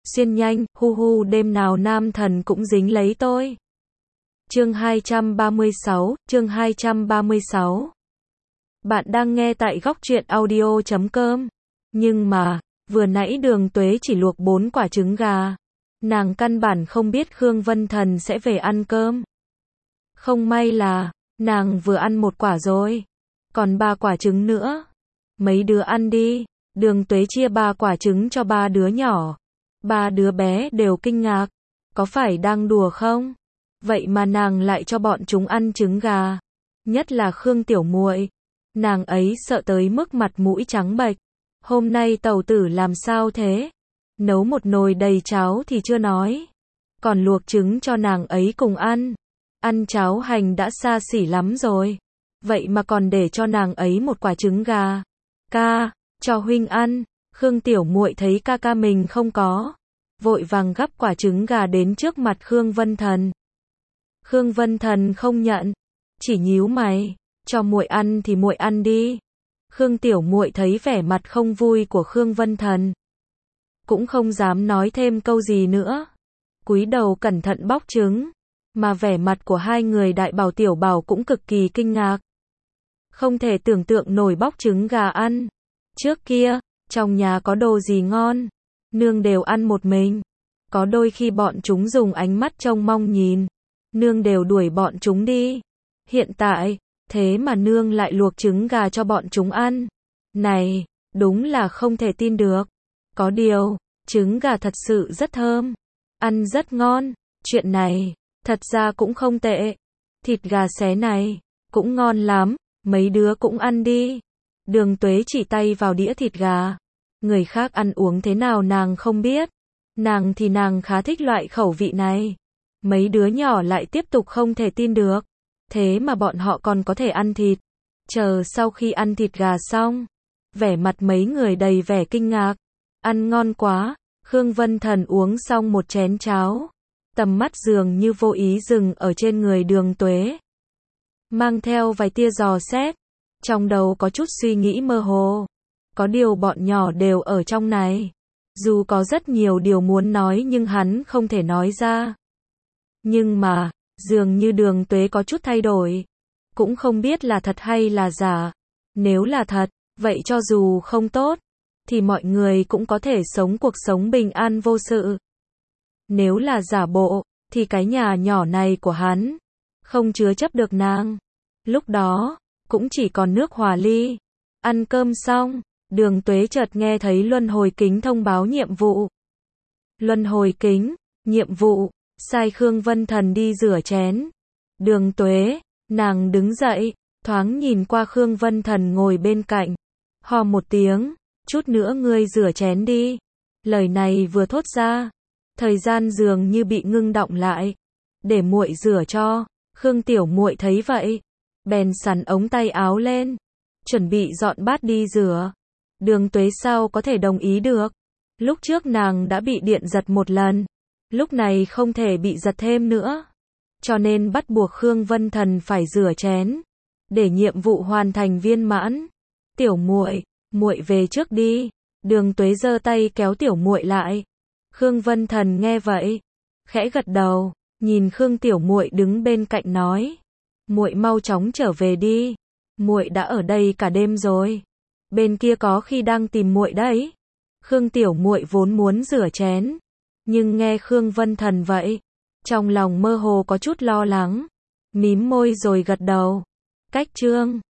xuyên nhanh, hu hu đêm nào nam thần cũng dính lấy tôi. Chương 236. Bạn đang nghe tại góc truyện audio.com. Nhưng mà, vừa nãy Đường Tuế chỉ luộc 4 quả trứng gà. Nàng căn bản không biết Khương Vân Thần sẽ về ăn cơm. Không may là, nàng vừa ăn 1 quả rồi. Còn 3 quả trứng nữa. Mấy đứa ăn đi. Đường Tuế chia 3 quả trứng cho 3 đứa nhỏ. 3 đứa bé đều kinh ngạc. Có phải đang đùa không? Vậy mà nàng lại cho bọn chúng ăn trứng gà. Nhất là Khương Tiểu Muội. Nàng ấy sợ tới mức mặt mũi trắng bệch. Hôm nay tàu tử làm sao thế? Nấu một nồi đầy cháo thì chưa nói. Còn luộc trứng cho nàng ấy cùng ăn. Ăn cháo hành đã xa xỉ lắm rồi. Vậy mà còn để cho nàng ấy 1 quả trứng gà. Ca, cho huynh ăn. Khương Tiểu Muội thấy ca ca mình không có. Vội vàng gắp quả trứng gà đến trước mặt Khương Vân Thần. Khương Vân Thần không nhận. Chỉ nhíu mày. Cho muội ăn thì muội ăn đi. Khương Tiểu Muội thấy vẻ mặt không vui của Khương Vân Thần. Cũng không dám nói thêm câu gì nữa. Cúi đầu cẩn thận bóc trứng. Mà vẻ mặt của hai người đại bảo tiểu bảo cũng cực kỳ kinh ngạc. Không thể tưởng tượng nổi bóc trứng gà ăn. Trước kia, trong nhà có đồ gì ngon, nương đều ăn một mình. Có đôi khi bọn chúng dùng ánh mắt trông mong nhìn, nương đều đuổi bọn chúng đi. Hiện tại, thế mà nương lại luộc trứng gà cho bọn chúng ăn. Này, đúng là không thể tin được. Có điều, trứng gà thật sự rất thơm, ăn rất ngon. Chuyện này, thật ra cũng không tệ. Thịt gà xé này, cũng ngon lắm, mấy đứa cũng ăn đi. Đường Tuế chỉ tay vào đĩa thịt gà. Người khác ăn uống thế nào nàng không biết. Nàng thì nàng khá thích loại khẩu vị này. Mấy đứa nhỏ lại tiếp tục không thể tin được. Thế mà bọn họ còn có thể ăn thịt. Chờ sau khi ăn thịt gà xong, vẻ mặt mấy người đầy vẻ kinh ngạc. Ăn ngon quá. Khương Vân Thần uống xong 1 chén cháo. Tầm mắt dường như vô ý dừng ở trên người Đường Tuế. Mang theo vài tia dò xét. Trong đầu có chút suy nghĩ mơ hồ. Có điều bọn nhỏ đều ở trong này. Dù có rất nhiều điều muốn nói nhưng hắn không thể nói ra. Nhưng mà, dường như Đường Tuế có chút thay đổi. Cũng không biết là thật hay là giả. Nếu là thật, vậy cho dù không tốt, thì mọi người cũng có thể sống cuộc sống bình an vô sự. Nếu là giả bộ, thì cái nhà nhỏ này của hắn không chứa chấp được nàng. Lúc đó, cũng chỉ còn nước hòa ly. Ăn cơm xong, Đường Tuế chợt nghe thấy luân hồi kính thông báo nhiệm vụ. Luân hồi kính, nhiệm vụ, sai Khương Vân Thần đi rửa chén. Đường Tuế, nàng đứng dậy, thoáng nhìn qua Khương Vân Thần ngồi bên cạnh. Hò một tiếng, chút nữa ngươi rửa chén đi. Lời này vừa thốt ra, thời gian dường như bị ngưng đọng lại. Để muội rửa cho. Khương Tiểu Muội thấy vậy, bèn xắn ống tay áo lên, chuẩn bị dọn bát đi rửa. Đường Tuế sao có thể đồng ý được. Lúc trước nàng đã bị điện giật 1 lần, lúc này không thể bị giật thêm nữa. Cho nên bắt buộc Khương Vân Thần phải rửa chén, để nhiệm vụ hoàn thành viên mãn. Tiểu Muội, muội về trước đi. Đường Tuế giơ tay kéo Tiểu Muội lại. Khương Vân Thần nghe vậy, khẽ gật đầu, nhìn Khương Tiểu Muội đứng bên cạnh nói: "Muội mau chóng trở về đi. Muội đã ở đây cả đêm rồi. Bên kia có khi đang tìm muội đấy." Khương Tiểu Muội vốn muốn rửa chén, nhưng nghe Khương Vân Thần vậy, trong lòng mơ hồ có chút lo lắng, mím môi rồi gật đầu. Cách chương